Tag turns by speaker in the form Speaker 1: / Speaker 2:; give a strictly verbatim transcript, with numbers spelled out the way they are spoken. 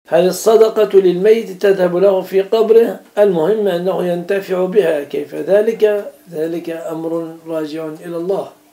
Speaker 1: هل الصدقة للميت تذهب له في قبره؟ المهم أنه ينتفع بها، كيف ذلك؟ ذلك أمر راجع إلى الله.